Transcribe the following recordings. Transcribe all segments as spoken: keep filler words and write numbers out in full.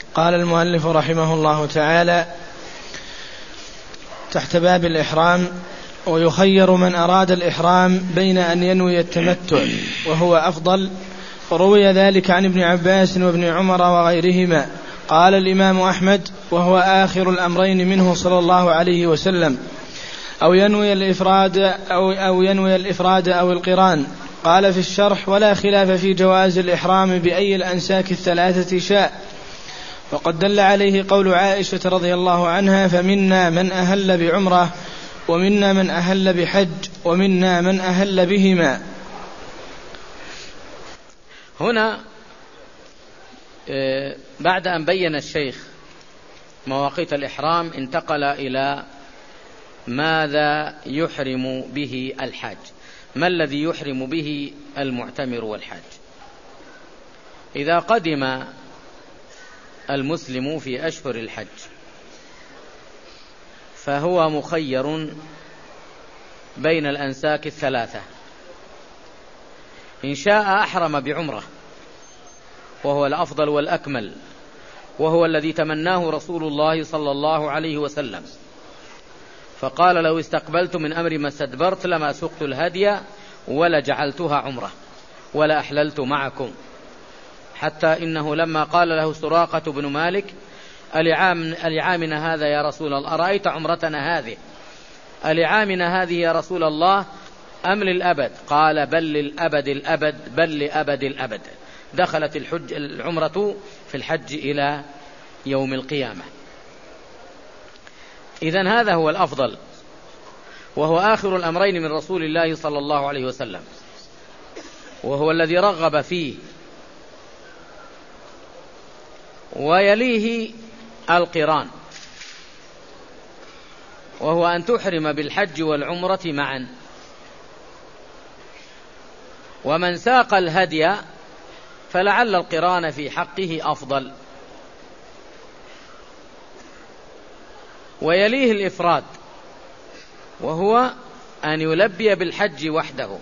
قال المؤلف رحمه الله تعالى تحت باب الإحرام: ويخير من أراد الإحرام بين أن ينوي التمتع وهو أفضل. روي ذلك عن ابن عباس وابن عمر وغيرهما. قال الإمام أحمد: وهو آخر الأمرين منه صلى الله عليه وسلم، أو ينوي الإفراد أو, أو ينوي الإفراد أو القران. قال في الشرح: ولا خلاف في جواز الإحرام بأي الأنساك الثلاثة شاء، وقد دل عليه قول عائشة رضي الله عنها: فمنا من أهل بعمرة، ومنا من أهل بحج، ومنا من أهل بهما. هنا بعد أن بين الشيخ مواقيت الإحرام انتقل إلى ماذا يحرم به الحاج، ما الذي يحرم به المعتمر والحاج. إذا قدم المسلم في أشهر الحج فهو مخير بين الأنساك الثلاثة. إن شاء أحرم بعمرة، وهو الأفضل والأكمل، وهو الذي تمناه رسول الله صلى الله عليه وسلم، فقال: لو استقبلت من أمر ما استدبرت لما سقت الهدي ولا جعلتها عمرة ولا أحللت معكم. حتى إنه لما قال له سراقة بن مالك: ألعامنا هذا يا رسول الله، أرأيت عمرتنا هذه، ألعامنا هذه يا رسول الله أم للأبد؟ قال: بل للأبد الأبد، بل لأبد الأبد. دخلت الحج العمرة في الحج إلى يوم القيامة. إذن هذا هو الأفضل، وهو آخر الأمرين من رسول الله صلى الله عليه وسلم، وهو الذي رغب فيه. ويليه القران، وهو أن تحرم بالحج والعمرة معا. ومن ساق الهدي فلعل القران في حقه أفضل. ويليه الإفراد، وهو أن يلبي بالحج وحده.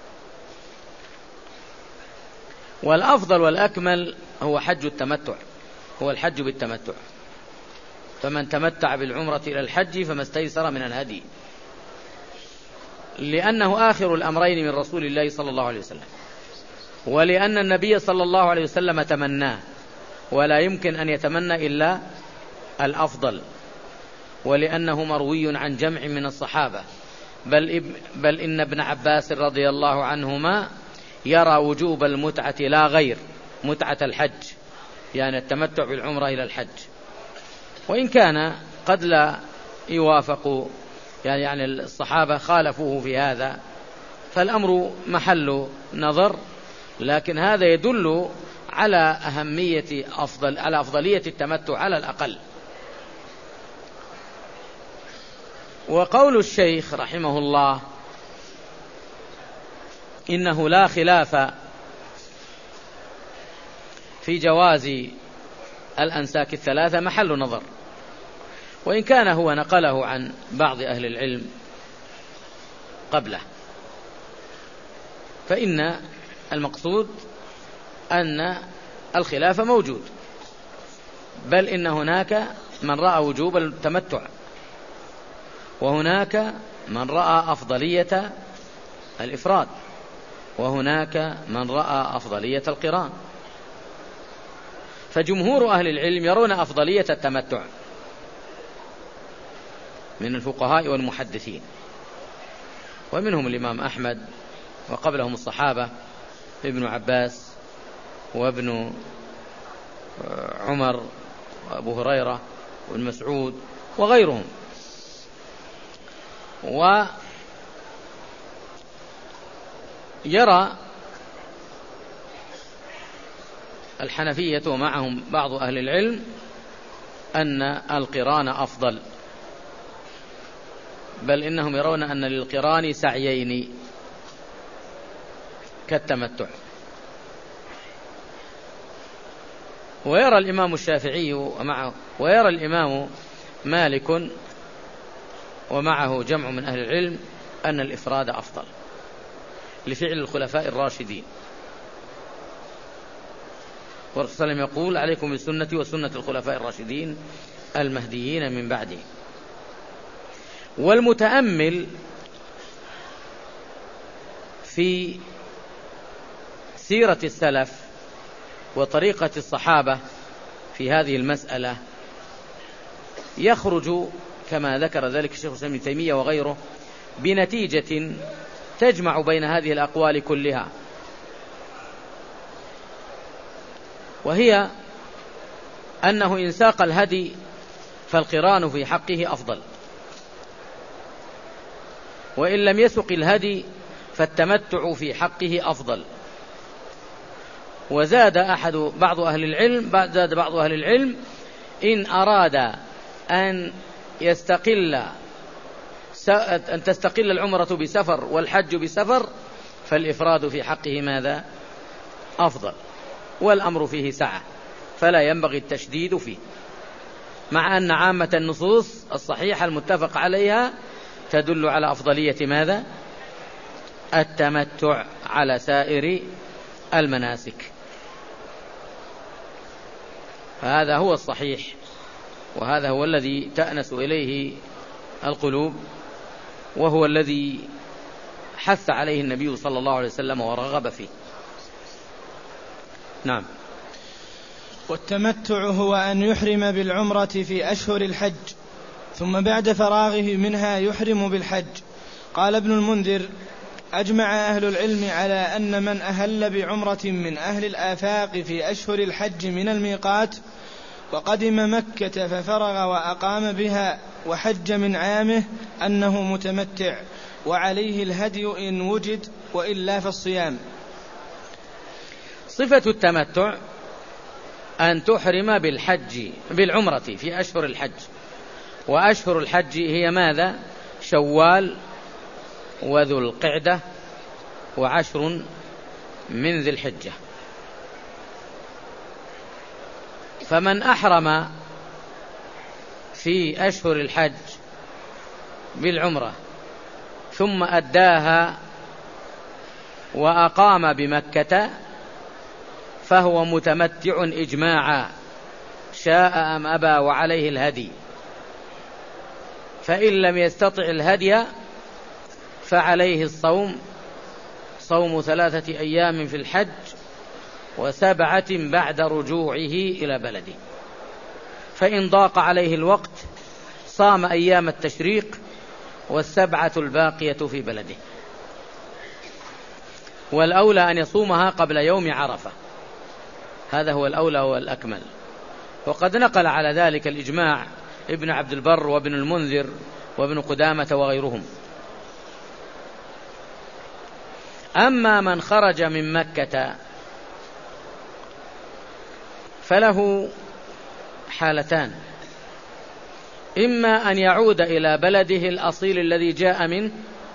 والأفضل والأكمل هو حج التمتع، هو الحج بالتمتع. فمن تمتع بالعمرة إلى الحج فما استيسر من الهدي، لأنه آخر الأمرين من رسول الله صلى الله عليه وسلم، ولأن النبي صلى الله عليه وسلم تمناه، ولا يمكن أن يتمنى إلا الأفضل، ولأنه مروي عن جمع من الصحابة، بل, بل إن ابن عباس رضي الله عنهما يرى وجوب المتعة لا غير، متعة الحج، يعني التمتع بالعمرة إلى الحج. وإن كان قد لا يوافق، يعني, يعني الصحابة خالفوه في هذا، فالأمر محل نظر، لكن هذا يدل على أهمية أفضل على أفضلية التمتع على الأقل. وقول الشيخ رحمه الله إنه لا خلاف في جواز الأنساك الثلاثة محل نظر، وإن كان هو نقله عن بعض أهل العلم قبله. فإن المقصود أن الخلاف موجود، بل إن هناك من رأى وجوب التمتع، وهناك من رأى أفضلية الإفراد، وهناك من رأى أفضلية القران. فجمهور أهل العلم يرون أفضلية التمتع من الفقهاء والمحدثين، ومنهم الإمام أحمد، وقبلهم الصحابة ابن عباس وابن عمر وأبو هريرة وابن مسعود وغيرهم. ويرى الحنفية ومعهم بعض أهل العلم أن القران أفضل، بل إنهم يرون أن للقران سعيين كالتمتع. ويرى الإمام الشافعي ومعه ويرى الإمام مالك ومعه جمع من أهل العلم أن الإفراد أفضل لفعل الخلفاء الراشدين. والرسول صلى الله عليه وسلم يقول: عليكم بسنتي وسنة الخلفاء الراشدين المهديين من بعدي. والمتأمل في سيرة السلف وطريقة الصحابة في هذه المسألة يخرج كما ذكر ذلك الشيخ الإسلام ابن تيمية وغيره بنتيجة تجمع بين هذه الأقوال كلها، وهي أنه إن ساق الهدي فالقران في حقه أفضل، وإن لم يسق الهدي فالتمتع في حقه أفضل. وزاد أحد بعض أهل العلم زاد بعض أهل العلم إن أراد أن يستقل أن تستقل العمرة بسفر والحج بسفر فالإفراد في حقه ماذا؟ أفضل، والأمر فيه سعة، فلا ينبغي التشديد فيه، مع أن عامة النصوص الصحيحة المتفق عليها تدل على أفضلية ماذا؟ التمتع على سائر المناسك. فهذا هو الصحيح، وهذا هو الذي تأنس إليه القلوب، وهو الذي حث عليه النبي صلى الله عليه وسلم ورغب فيه. نعم. والتمتع هو أن يحرم بالعمرة في أشهر الحج ثم بعد فراغه منها يحرم بالحج. قال ابن المنذر: أجمع أهل العلم على أن من أهل بعمرة من أهل الآفاق في أشهر الحج من الميقات وقدم مكة ففرغ وأقام بها وحج من عامه أنه متمتع، وعليه الهدي إن وجد، وإلا فالصيام. صفة التمتع أن تحرم بالحج بالعمرة في أشهر الحج، وأشهر الحج هي ماذا؟ شوال وذو القعدة وعشر من ذي الحجة. فمن أحرم في أشهر الحج بالعمرة ثم أداها وأقام بمكة فهو متمتع إجماعا، شاء أم أبى، وعليه الهدي. فإن لم يستطع الهدي فعليه الصوم، صوم ثلاثة أيام في الحج وسبعة بعد رجوعه إلى بلده. فإن ضاق عليه الوقت صام أيام التشريق والسبعة الباقية في بلده، والأولى أن يصومها قبل يوم عرفة، هذا هو الأولى والأكمل. وقد نقل على ذلك الإجماع ابن عبد البر وابن المنذر وابن قدامة وغيرهم. أما من خرج من مكة فله حالتان: إما أن يعود إلى بلده الأصيل الذي جاء منه،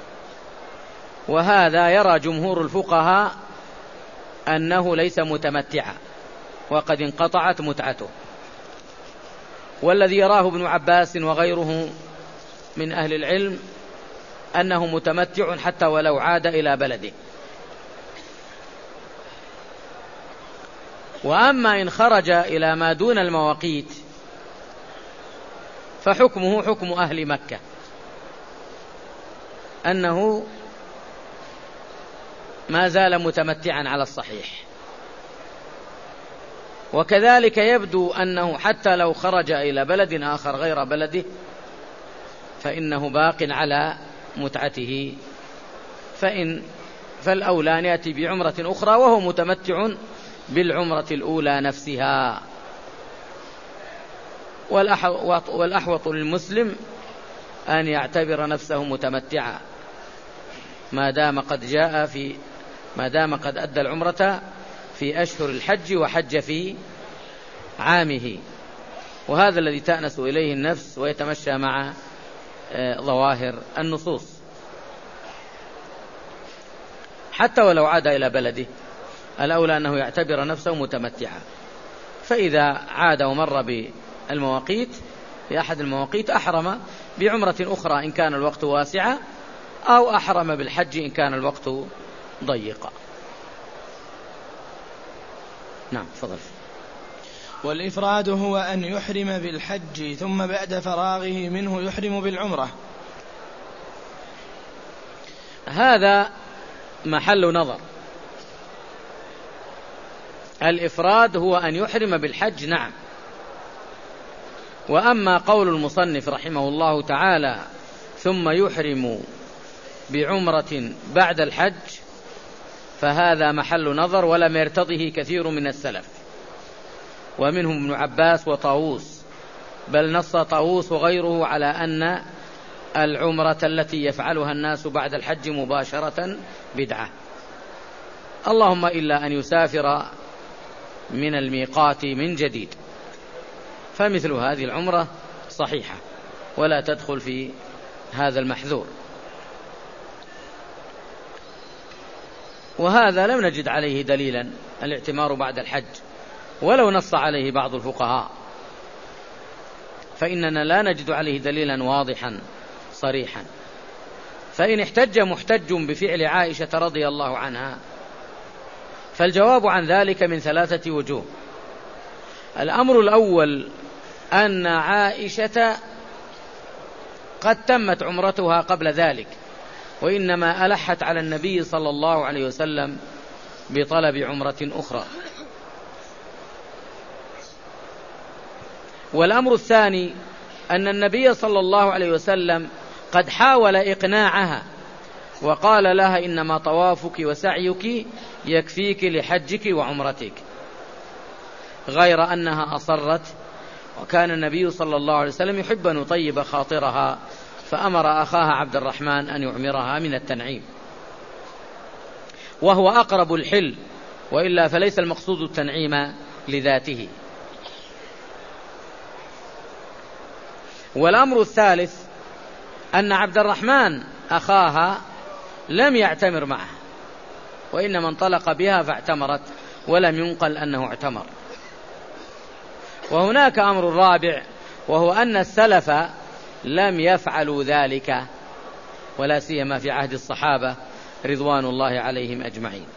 وهذا يرى جمهور الفقهاء أنه ليس متمتعا وقد انقطعت متعته، والذي يراه ابن عباس وغيره من أهل العلم أنه متمتع حتى ولو عاد إلى بلده. وأما إن خرج إلى ما دون المواقيت فحكمه حكم أهل مكة، أنه ما زال متمتعا على الصحيح. وكذلك يبدو أنه حتى لو خرج إلى بلد آخر غير بلده فإنه باق على متعته، فإن فالأولى أن يأتي بعمرة أخرى وهو متمتع بالعمرة الأولى نفسها. والأحوط للمسلم أن يعتبر نفسه متمتعا ما دام قد جاء في ما دام قد أدى العمرة في أشهر الحج وحج في عامه، وهذا الذي تأنس إليه النفس ويتمشى مع ظواهر النصوص. حتى ولو عاد إلى بلده الأولى أنه يعتبر نفسه متمتعا، فإذا عاد ومر بالمواقيت في أحد المواقيت أحرم بعمرة أخرى إن كان الوقت واسعا، أو أحرم بالحج إن كان الوقت ضيقا. نعم، تفضل. والإفراد هو أن يحرم بالحج ثم بعد فراغه منه يحرم بالعمرة. هذا محل نظر. الإفراد هو أن يحرم بالحج، نعم. وأما قول المصنف رحمه الله تعالى ثم يحرم بعمرة بعد الحج فهذا محل نظر، ولم يرتضه كثير من السلف، ومنهم ابن عباس وطاووس، بل نص طاووس وغيره على أن العمرة التي يفعلها الناس بعد الحج مباشرة بدعة، اللهم إلا أن يسافر من الميقات من جديد، فمثل هذه العمرة صحيحة ولا تدخل في هذا المحذور. وهذا لم نجد عليه دليلا الاعتمار بعد الحج، ولو نص عليه بعض الفقهاء فإننا لا نجد عليه دليلا واضحا صريحا. فإن احتج محتج بفعل عائشة رضي الله عنها فالجواب عن ذلك من ثلاثة وجوه. الأمر الأول أن عائشة قد تمت عمرتها قبل ذلك، وإنما ألحت على النبي صلى الله عليه وسلم بطلب عمرة أخرى. والأمر الثاني أن النبي صلى الله عليه وسلم قد حاول إقناعها وقال لها إنما طوافك وسعيك يكفيك لحجك وعمرتك، غير أنها أصرت، وكان النبي صلى الله عليه وسلم يحب أن يطيب خاطرها فأمر أخاها عبد الرحمن أن يعمرها من التنعيم، وهو أقرب الحل، وإلا فليس المقصود التنعيم لذاته. والأمر الثالث أن عبد الرحمن أخاها لم يعتمر معه، وإنما انطلق بها فاعتمرت، ولم ينقل أنه اعتمر. وهناك أمر رابع، وهو أن السلف لم يفعلوا ذلك، ولا سيما في عهد الصحابة رضوان الله عليهم أجمعين.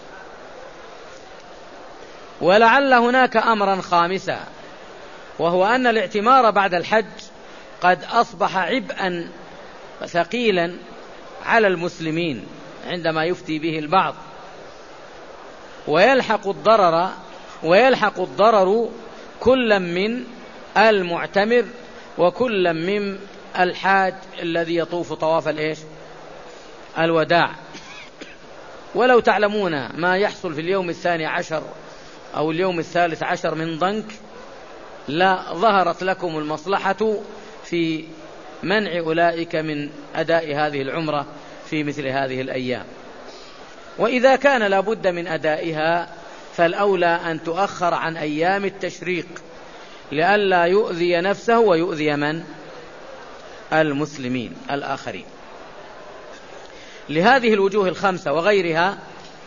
ولعل هناك أمرا خامسا، وهو أن الاعتمار بعد الحج قد أصبح عبئا ثقيلا على المسلمين عندما يفتي به البعض، ويلحق الضرر ويلحق الضرر كل من المعتمر وكل من الحاج الذي يطوف طواف الإيش؟ الوداع. ولو تعلمون ما يحصل في اليوم الثاني عشر أو اليوم الثالث عشر من ضنك لا ظهرت لكم المصلحة في منع أولئك من أداء هذه العمرة في مثل هذه الأيام. وإذا كان لابد من أدائها فالأولى أن تؤخر عن أيام التشريق لئلا يؤذي نفسه ويؤذي من؟ المسلمين الآخرين. لهذه الوجوه الخمسة وغيرها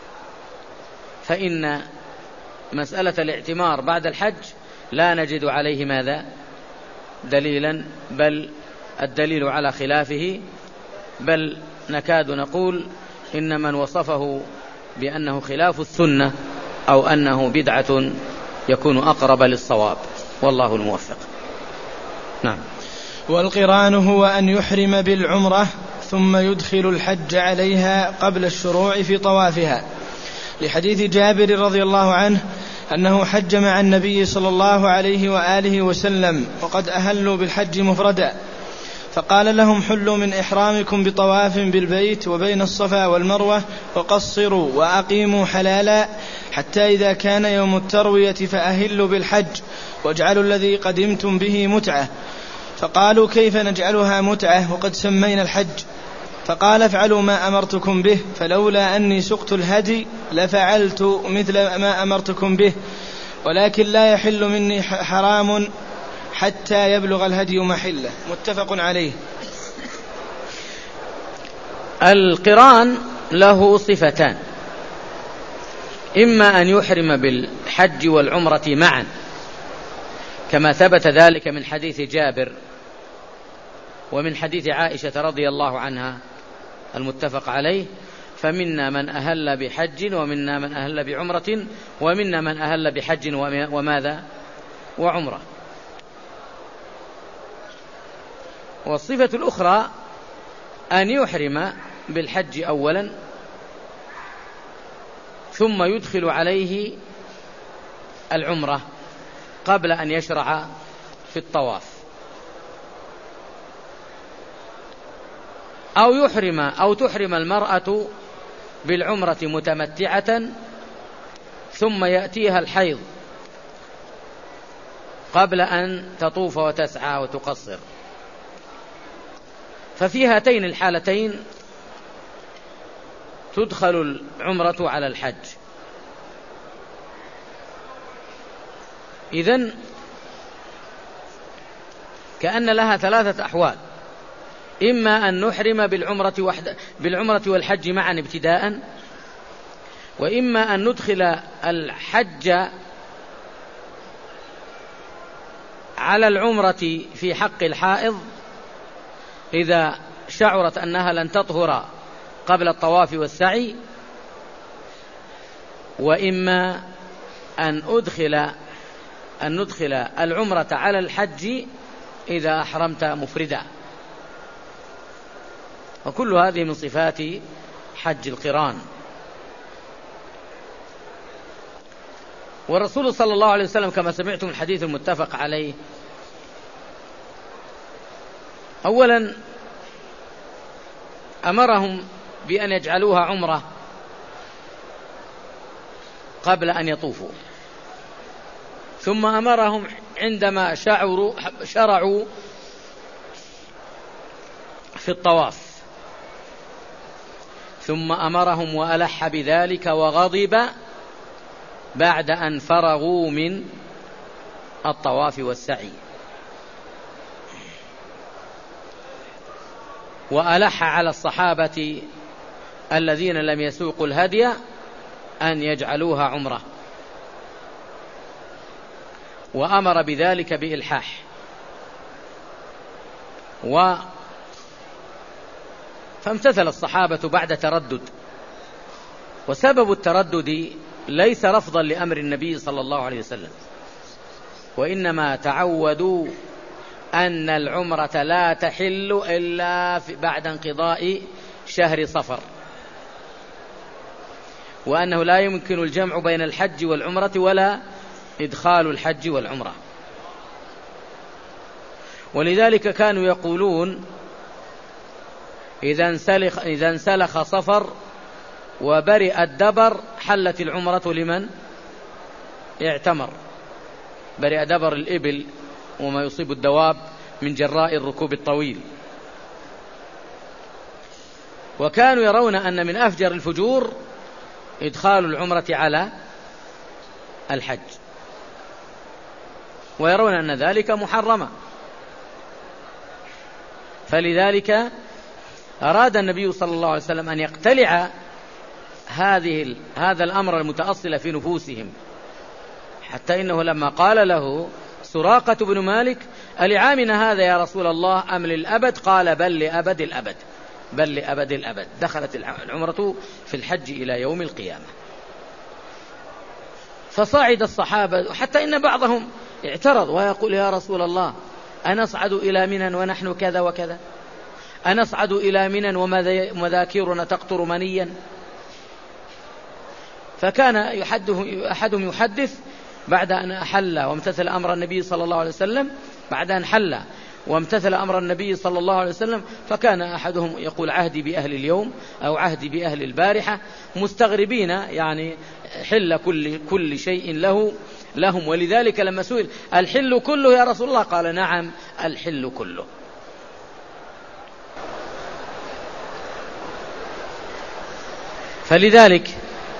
فإن مسألة الاعتمار بعد الحج لا نجد عليه ماذا؟ دليلا، بل الدليل على خلافه، بل نكاد نقول إن من وصفه بأنه خلاف السنة أو أنه بدعة يكون أقرب للصواب، والله الموفق. نعم. والقران هو أن يحرم بالعمرة ثم يدخل الحج عليها قبل الشروع في طوافها، لحديث جابر رضي الله عنه أنه حج مع النبي صلى الله عليه وآله وسلم وقد أهلوا بالحج مفردا، فقال لهم حلوا من إحرامكم بطواف بالبيت وبين الصفا والمروة وقصروا وأقيموا حلالا حتى إذا كان يوم التروية فأهلوا بالحج واجعلوا الذي قدمتم به متعة. فقالوا كيف نجعلها متعة وقد سمينا الحج؟ فقال افعلوا ما أمرتكم به، فلولا أني سقت الهدي لفعلت مثل ما أمرتكم به، ولكن لا يحل مني حرام حتى يبلغ الهدي محله. متفق عليه. القران له صفتان، إما أن يحرم بالحج والعمرة معا كما ثبت ذلك من حديث جابر ومن حديث عائشة رضي الله عنها المتفق عليه، فمنا من أهل بحج ومنا من أهل بعمرة ومنا من أهل بحج وماذا وعمرة. والصفة الأخرى أن يحرم بالحج أولا ثم يدخل عليه العمرة قبل أن يشرع في الطواف، أو يحرم أو تحرم المرأة بالعمرة متمتعة ثم يأتيها الحيض قبل أن تطوف وتسعى وتقصر. ففي هاتين الحالتين تدخل العمرة على الحج. إذن كأن لها ثلاثة أحوال: إما أن نحرم بالعمرة, وحد بالعمرة والحج معا ابتداء، وإما أن ندخل الحج على العمرة في حق الحائض إذا شعرت أنها لن تطهر قبل الطواف والسعي، وإما أن أدخل أن ندخل العمرة على الحج إذا أحرمت مفردا. وكل هذه من صفات حج القران. والرسول صلى الله عليه وسلم كما سمعتم الحديث المتفق عليه، أولا أمرهم بأن يجعلوها عمرة قبل أن يطوفوا، ثم أمرهم عندما شعروا شرعوا في الطواف، ثم أمرهم وألح بذلك وغضب بعد أن فرغوا من الطواف والسعي. وألح على الصحابة الذين لم يسوقوا الهدي أن يجعلوها عمرة، وأمر بذلك بإلحاح. و فامتثل الصحابة بعد تردد، وسبب التردد ليس رفضا لأمر النبي صلى الله عليه وسلم، وإنما تعودوا أن العمرة لا تحل إلا بعد انقضاء شهر صفر، وأنه لا يمكن الجمع بين الحج والعمرة ولا إدخال الحج والعمرة. ولذلك كانوا يقولون إذا انسلخ, إذا انسلخ صفر وبرئ الدبر حلت العمرة لمن اعتمر. برئ دبر الإبل وما يصيب الدواب من جراء الركوب الطويل. وكانوا يرون أن من أفجر الفجور إدخال العمرة على الحج، ويرون أن ذلك محرما. فلذلك أراد النبي صلى الله عليه وسلم أن يقتلع هذه هذا الأمر المتأصل في نفوسهم، حتى إنه لما قال له سراقة بن مالك ألعامنا هذا يا رسول الله أم للأبد؟ قال بل لأبد الأبد، بل لأبد الأبد. دخلت العمرة في الحج إلى يوم القيامة. فصعد الصحابة، حتى إن بعضهم اعترض ويقول يا رسول الله أنصعد إلى منى ونحن كذا وكذا، أنصعد إلى منى ومذاكيرنا تقطر منيا. فكان أحدهم يحدث بعد أن أحل وامتثل أمر النبي صلى الله عليه وسلم، بعد أن حل وامتثل أمر النبي صلى الله عليه وسلم، فكان أحدهم يقول عهدي بأهل اليوم أو عهدي بأهل البارحة، مستغربين يعني حل كل, كل شيء له لهم. ولذلك لما سئل الحل كله يا رسول الله قال نعم الحل كله. فلذلك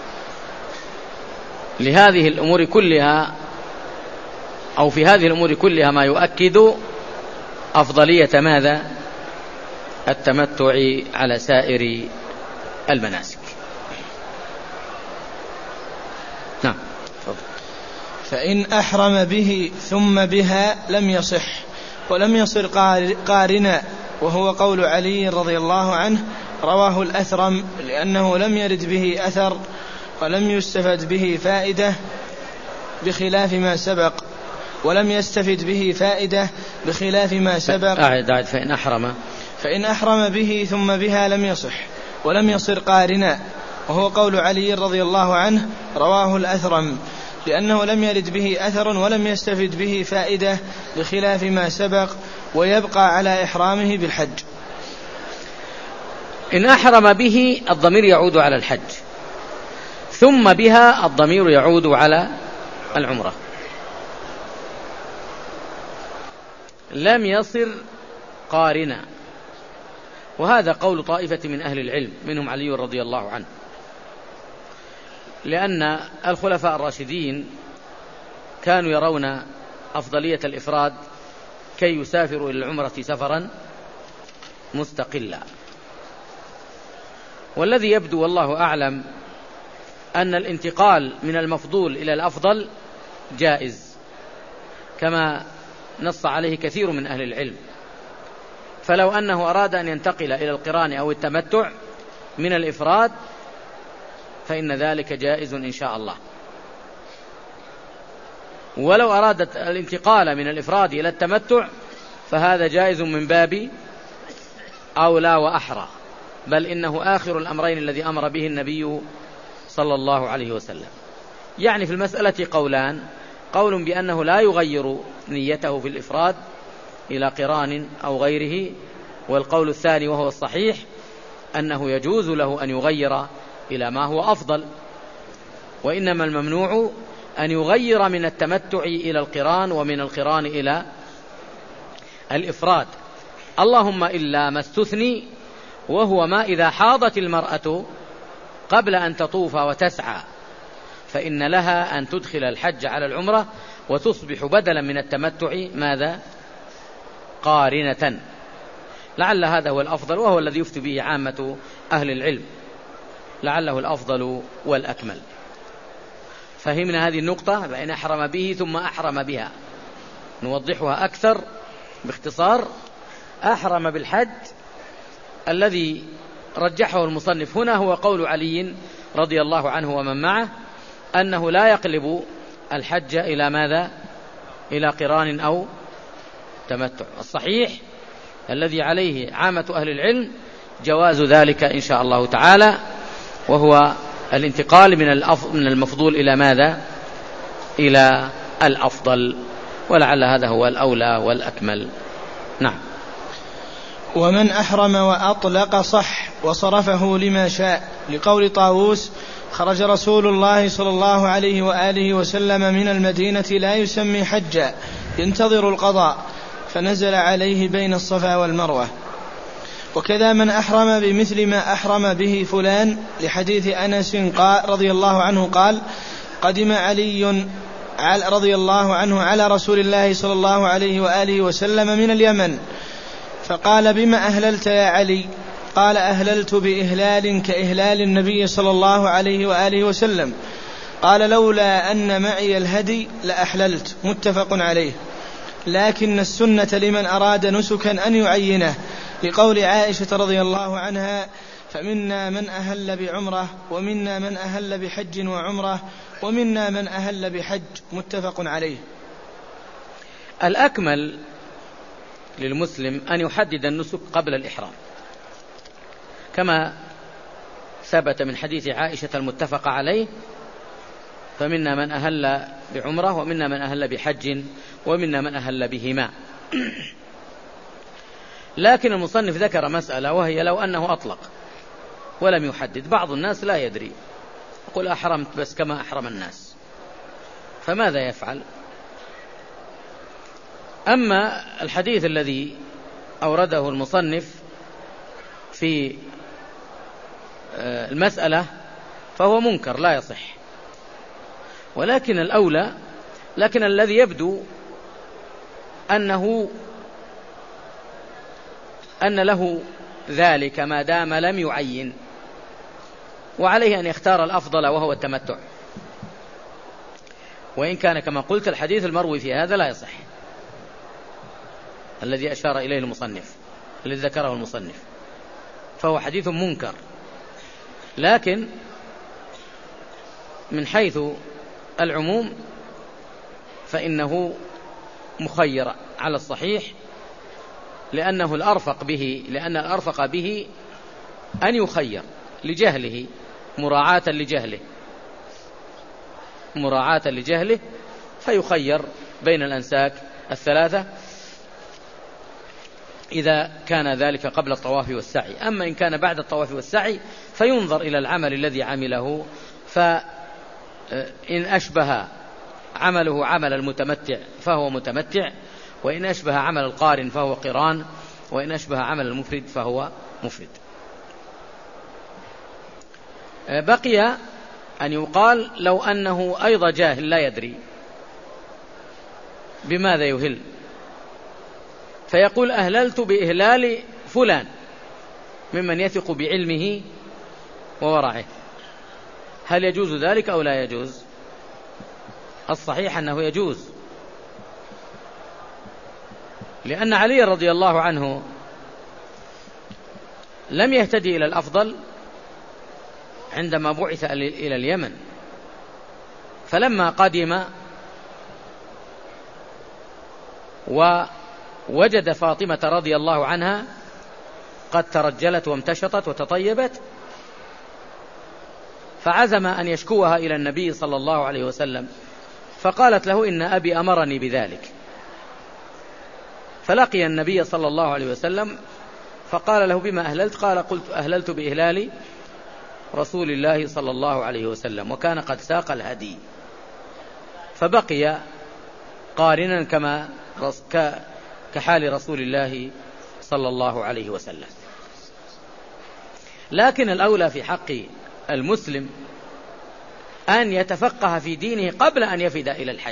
لهذه الأمور كلها أو في هذه الأمور كلها ما يؤكد أفضلية ماذا؟ التمتع على سائر المناسك. نعم. فإن أحرم به ثم بها لم يصح ولم يصر قارنا، وهو قول علي رضي الله عنه رواه الأثرم، لأنه لم يرد به أثر ولم يستفد به فائدة، بخلاف ما سبق. ولم يستفد به فائدة بخلاف ما سبق. أعد أعد فإن أحرم فإن أحرم به ثم بها لم يصح ولم يصر قارنا، وهو قول علي رضي الله عنه رواه الأثرم، لأنه لم يرد به أثر ولم يستفد به فائدة بخلاف ما سبق، ويبقى على إحرامه بالحج. إن أحرم به الضمير يعود على الحج، ثم بها الضمير يعود على العمرة. لم يصر قارنا، وهذا قول طائفة من أهل العلم منهم علي رضي الله عنه، لأن الخلفاء الراشدين كانوا يرون أفضلية الإفراد كي يسافروا إلى العمرة سفرا مستقلا. والذي يبدو والله أعلم أن الانتقال من المفضول إلى الأفضل جائز، كما نص عليه كثير من أهل العلم. فلو أنه أراد أن ينتقل إلى القران أو التمتع من الإفراد فإن ذلك جائز إن شاء الله. ولو أرادت الانتقال من الإفراد إلى التمتع فهذا جائز من باب أولى وأحرى، بل إنه آخر الأمرين الذي أمر به النبي صلى الله عليه وسلم. يعني في المسألة قولان: قول بأنه لا يغير نيته في الإفراد إلى قران أو غيره، والقول الثاني وهو الصحيح أنه يجوز له أن يغير إلى ما هو أفضل، وإنما الممنوع أن يغير من التمتع إلى القران ومن القران إلى الإفراد، اللهم إلا ما استثني، وهو ما إذا حاضت المرأة قبل أن تطوف وتسعى فإن لها أن تدخل الحج على العمرة وتصبح بدلا من التمتع ماذا؟ قارنة. لعل هذا هو الأفضل، وهو الذي يفتي به عامة أهل العلم، لعله الأفضل والأكمل. فهمنا هذه النقطة، بأن أحرم به ثم أحرم بها. نوضحها أكثر باختصار. أحرم بالحج الذي رجحه المصنف هنا هو قول علي رضي الله عنه ومن معه، أنه لا يقلب الحج إلى ماذا؟ إلى قران أو تمتع. الصحيح الذي عليه عامة أهل العلم جواز ذلك إن شاء الله تعالى، وهو الانتقال من المفضول إلى ماذا؟ إلى الأفضل، ولعل هذا هو الأولى والأكمل. نعم. ومن أحرم وأطلق صح وصرفه لما شاء، لقول طاووس: خرج رسول الله صلى الله عليه وآله وسلم من المدينة لا يسمي حجا ينتظر القضاء، فنزل عليه بين الصفا والمروة. وكذا من أحرم بمثل ما أحرم به فلان، لحديث أنس قال رضي الله عنه قال: قدم علي رضي الله عنه على رسول الله صلى الله عليه وآله وسلم من اليمن، فقال: بما أهللت يا علي؟ قال: أهللت بإهلال كإهلال النبي صلى الله عليه وآله وسلم. قال: لولا أن معي الهدي لأحللت. متفق عليه. لكن السنة لمن أراد نسكا أن يعينه، لقول عائشة رضي الله عنها: فمنا من أهل بعمرة ومنا من أهل بحج وعمرة ومنا من أهل بحج. متفق عليه. الأكمل للمسلم أن يحدد النسك قبل الإحرام، كما ثبت من حديث عائشة المتفق عليه: فمنا من أهل بعمرة ومنا من أهل بحج ومنا من أهل بهما. لكن المصنف ذكر مسألة، وهي لو أنه أطلق ولم يحدد. بعض الناس لا يدري، يقول أحرمت بس كما أحرم الناس، فماذا يفعل؟ أما الحديث الذي أورده المصنف في المسألة فهو منكر لا يصح، ولكن الأولى، لكن الذي يبدو أنه أن له ذلك ما دام لم يعين، وعليه أن يختار الأفضل وهو التمتع، وإن كان كما قلت الحديث المروي في هذا لا يصح، الذي أشار إليه المصنف الذي ذكره المصنف، فهو حديث منكر. لكن من حيث العموم فإنه مخير على الصحيح، لأنه الأرفق به لأن الأرفق به أن يخير لجهله، مراعاة لجهله مراعاة لجهله فيخير بين الأنساك الثلاثة إذا كان ذلك قبل الطواف والسعي. أما إن كان بعد الطواف والسعي فينظر إلى العمل الذي عمله، فإن أشبه عمله عمل المتمتع فهو متمتع، وإن أشبه عمل القارن فهو قران، وإن أشبه عمل المفرد فهو مفرد. بقي أن يقال لو أنه أيضا جاهل لا يدري بماذا يهل، فيقول أهللت بإهلال فلان ممن يثق بعلمه وورعه، هل يجوز ذلك أو لا يجوز؟ الصحيح أنه يجوز، لأن علي رضي الله عنه لم يهتدي إلى الأفضل عندما بعث إلى اليمن، فلما قدم ووجد فاطمة رضي الله عنها قد ترجلت وامتشطت وتطيبت، فعزم أن يشكوها إلى النبي صلى الله عليه وسلم، فقالت له إن أبي أمرني بذلك، فلقي النبي صلى الله عليه وسلم فقال له بما أهللت؟ قال قلت أهللت بإهلال رسول الله صلى الله عليه وسلم، وكان قد ساق الهدي، فبقي قارنا كما كحال رسول الله صلى الله عليه وسلم. لكن الأولى في حق المسلم أن يتفقه في دينه قبل أن يفد إلى الحج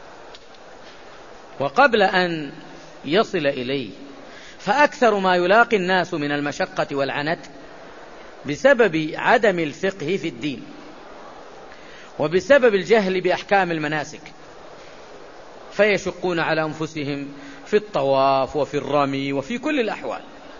وقبل أن يصل إليه، فأكثر ما يلاقي الناس من المشقة والعنت بسبب عدم الفقه في الدين وبسبب الجهل بأحكام المناسك، فيشقون على أنفسهم في الطواف وفي الرمي وفي كل الأحوال.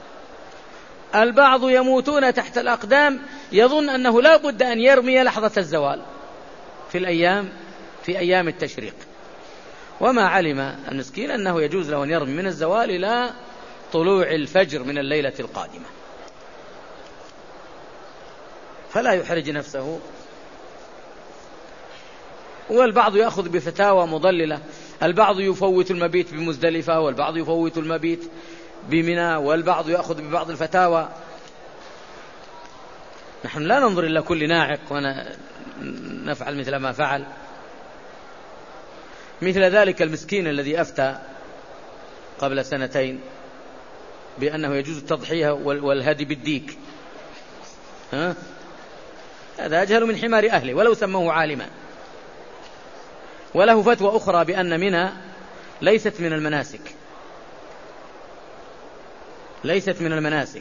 البعض يموتون تحت الأقدام يظن أنه لا بد أن يرمي لحظة الزوال في الأيام في أيام التشريق، وما علم المسكين أنه يجوز له أن يرمي من الزوال إلى طلوع الفجر من الليلة القادمة، فلا يحرج نفسه. والبعض يأخذ بفتاوى مضللة، البعض يفوت المبيت بمزدلفة، والبعض يفوت المبيت بمنى، والبعض يأخذ ببعض الفتاوى. نحن لا ننظر إلى كل ناعق ونفعل مثل ما فعل، مثل ذلك المسكين الذي أفتى قبل سنتين بأنه يجوز التضحية والهدي بالديك، ها؟ هذا أجهل من حمار أهله ولو سموه عالما. وله فتوى أخرى بأن منى ليست من المناسك ليست من المناسك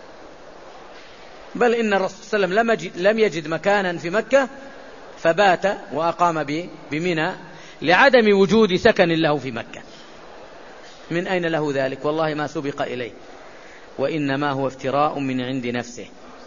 بل إن الرسول صلى الله عليه وسلم لم يجد مكانا في مكة فبات وأقام بمنى لعدم وجود سكن له في مكة. من أين له ذلك؟ والله ما سبق إليه، وإنما هو افتراء من عند نفسه.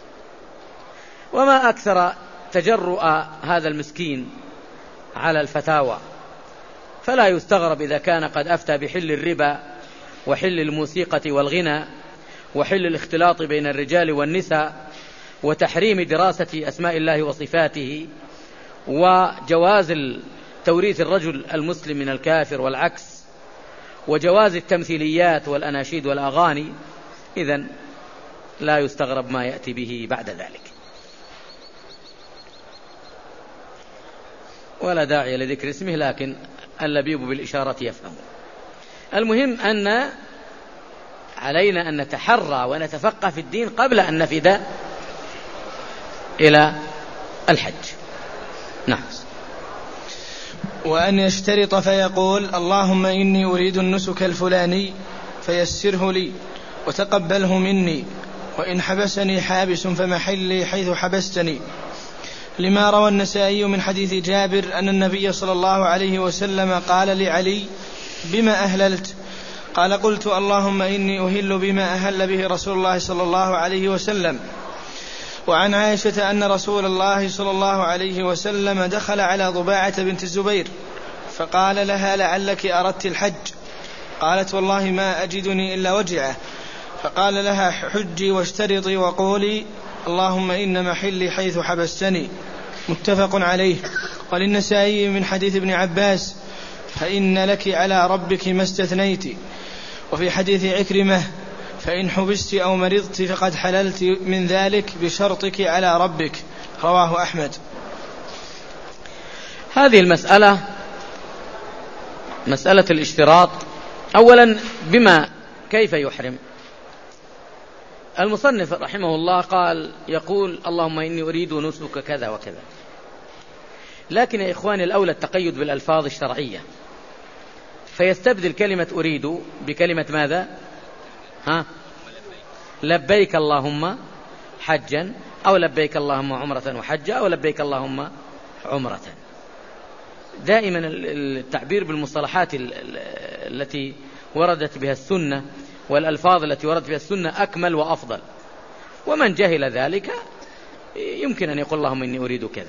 وما أكثر تجرؤ هذا المسكين على الفتاوى، فلا يستغرب إذا كان قد أفتى بحل الربا وحل الموسيقى والغنى وحل الاختلاط بين الرجال والنساء وتحريم دراسة أسماء الله وصفاته وجواز توريث الرجل المسلم من الكافر والعكس وجواز التمثيليات والأناشيد والأغاني. إذن لا يستغرب ما يأتي به بعد ذلك، ولا داعي لذكر اسمه، لكن اللبيب بالإشارة يفهم. المهم أن علينا أن نتحرى ونتفقه في الدين قبل أن نفد إلى الحج. نعم. وأن يشترط فيقول اللهم إني أريد النسك الفلاني فيسره لي وتقبله مني، وإن حبسني حابس فمحلي حيث حبستني، لما روى النسائي من حديث جابر أن النبي صلى الله عليه وسلم قال لعلي بما أهللت؟ قال قلت اللهم إني أهل بما أهل به رسول الله صلى الله عليه وسلم. وعن عائشة أن رسول الله صلى الله عليه وسلم دخل على ضباعة بنت الزبير فقال لها لعلك أردت الحج، قالت والله ما أجدني إلا وجعه. فقال لها حجي واشترطي وقولي اللهم إن محلي حيث حبستني. متفق عليه. وللنسائي من حديث ابن عباس فإن لك على ربك ما استثنيت. وفي حديث عكرمة فإن حبست أو مرضت فقد حللت من ذلك بشرطك على ربك. رواه أحمد. هذه المسألة مسألة الاشتراط. أولا بما كيف يحرم؟ المصنف رحمه الله قال يقول اللهم إني أريد نسك كذا وكذا، لكن يا إخواني الأولى التقيد بالألفاظ الشرعية، فيستبدل كلمة أريد بكلمة ماذا؟ ها؟ لبيك اللهم حجا، أو لبيك اللهم عمرة وحجا، أو لبيك اللهم عمرة. دائما التعبير بالمصطلحات التي وردت بها السنة والألفاظ التي وردت بها السنة أكمل وأفضل، ومن جهل ذلك يمكن أن يقول اللهم إني أريد كذا،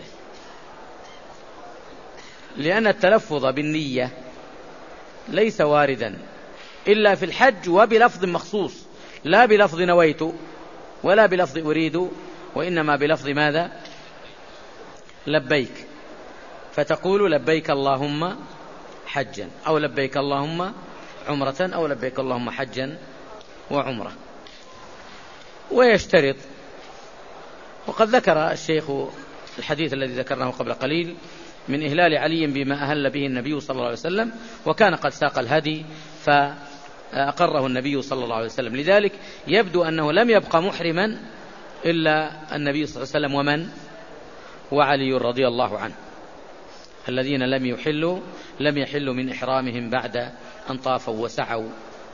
لأن التلفظ بالنية ليس واردا إلا في الحج وبلفظ مخصوص، لا بلفظ نويت ولا بلفظ أريد، وإنما بلفظ ماذا؟ لبيك. فتقول لبيك اللهم حجا، أو لبيك اللهم عمرة، أو لبيك اللهم حجا وعمرة. ويشترط، وقد ذكر الشيخ الحديث الذي ذكرناه قبل قليل من إهلال علي بما أهل به النبي صلى الله عليه وسلم، وكان قد ساق الهدي فأقره النبي صلى الله عليه وسلم. لذلك يبدو أنه لم يبقى محرما إلا النبي صلى الله عليه وسلم ومن وعلي رضي الله عنه، الذين لم يحلوا لم يحلوا من إحرامهم بعد أن طافوا وسعوا.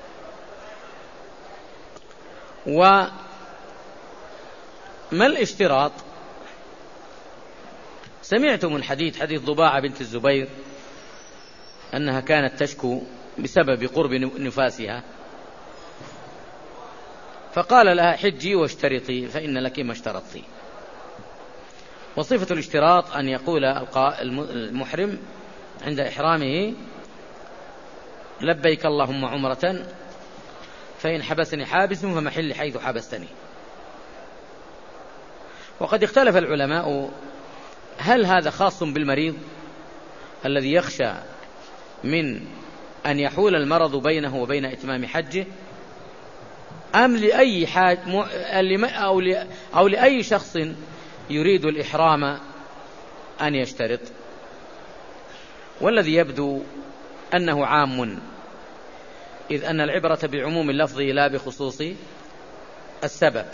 وما الاشتراط؟ سمعتم الحديث حديث ضباعة بنت الزبير أنها كانت تشكو بسبب قرب نفاسها، فقال لها حجي واشترطي فإن لك ما اشترطتي. وصفة الاشتراط أن يقول المحرم عند إحرامه لبيك اللهم عمرة فإن حبسني حابس فمحل حيث حبستني. وقد اختلف العلماء هل هذا خاص بالمريض الذي يخشى من أن يحول المرض بينه وبين إتمام حجه، أم لأي حاج أو لأي شخص يريد الإحرام أن يشترط؟ والذي يبدو أنه عام، إذ أن العبرة بعموم اللفظ لا بخصوص السبب،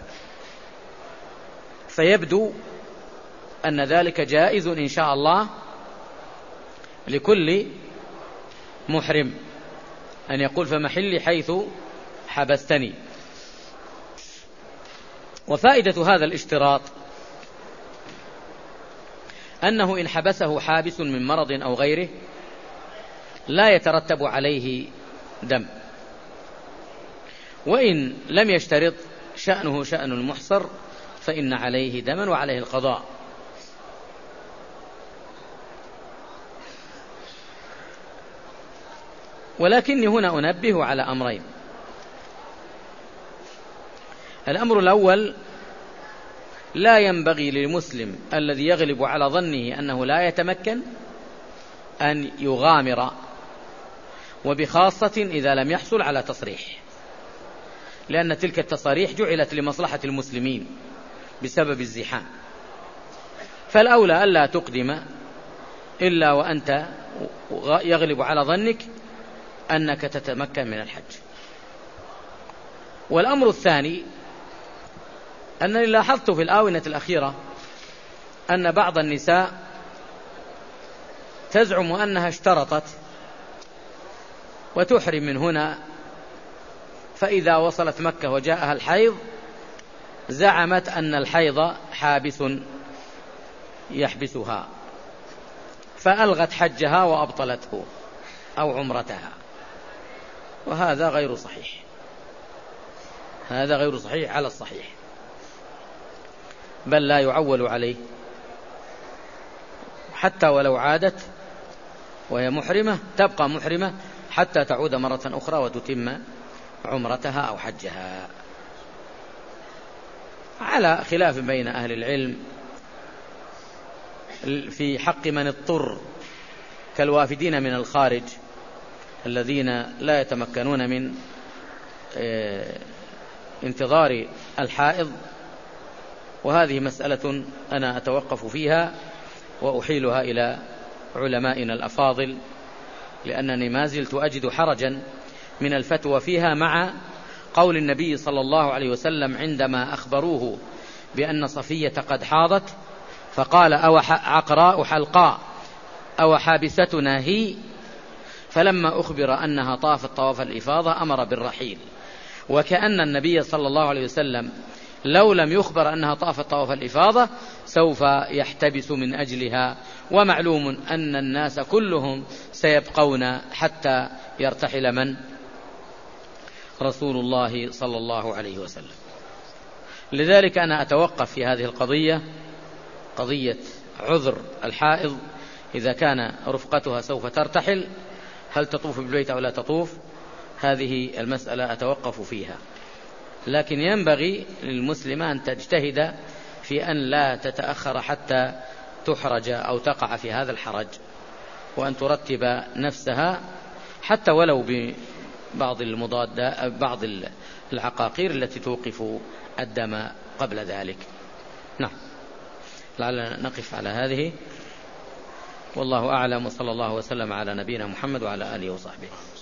فيبدو أن ذلك جائز إن شاء الله لكل محرم أن يقول فمحلي حيث حبستني. وفائدة هذا الاشتراط أنه إن حبسه حابس من مرض أو غيره لا يترتب عليه دم، وإن لم يشترط شأنه شأن المحصر فإن عليه دما وعليه القضاء. ولكني هنا أنبه على أمرين. الأمر الأول، لا ينبغي للمسلم الذي يغلب على ظنه أنه لا يتمكن أن يغامر، وبخاصة إذا لم يحصل على تصريح، لأن تلك التصاريح جعلت لمصلحة المسلمين بسبب الزحام، فالأولى ألا تقدم إلا وأنت يغلب على ظنك أنك تتمكن من الحج. والأمر الثاني أنني لاحظت في الآونة الأخيرة أن بعض النساء تزعم أنها اشترطت وتحرم من هنا، فإذا وصلت مكة وجاءها الحيض زعمت أن الحيض حابس يحبسها، فألغت حجها وأبطلته أو عمرتها، وهذا غير صحيح، هذا غير صحيح على الصحيح، بل لا يعول عليه. حتى ولو عادت وهي محرمة تبقى محرمة حتى تعود مرة أخرى وتتم عمرتها أو حجها، على خلاف بين أهل العلم في حق من اضطر كالوافدين من الخارج الذين لا يتمكنون من انتظار الحائض، وهذه مسألة أنا أتوقف فيها وأحيلها إلى علمائنا الأفاضل، لأنني ما زلت أجد حرجا من الفتوى فيها، مع قول النبي صلى الله عليه وسلم عندما أخبروه بأن صفية قد حاضت فقال: أو عقراء حلقاء أو حابستنا هي، فلما أخبر أنها طافت طواف الإفاضة أمر بالرحيل، وكأن النبي صلى الله عليه وسلم لو لم يخبر أنها طافت طواف الإفاضة سوف يحتبس من أجلها، ومعلوم أن الناس كلهم سيبقون حتى يرتحل من؟ رسول الله صلى الله عليه وسلم. لذلك أنا أتوقف في هذه القضية، قضية عذر الحائض إذا كان رفقتها سوف ترتحل، هل تطوف بالبيت أو لا تطوف؟ هذه المسألة أتوقف فيها، لكن ينبغي للمسلمة أن تجتهد في أن لا تتأخر حتى تحرج أو تقع في هذا الحرج، وأن ترتب نفسها حتى ولو ببعض المضادة بعض العقاقير التي توقف الدم قبل ذلك. نعم، لعلنا نقف على هذه، والله أعلم، وصلى الله وسلم على نبينا محمد وعلى آله وصحبه.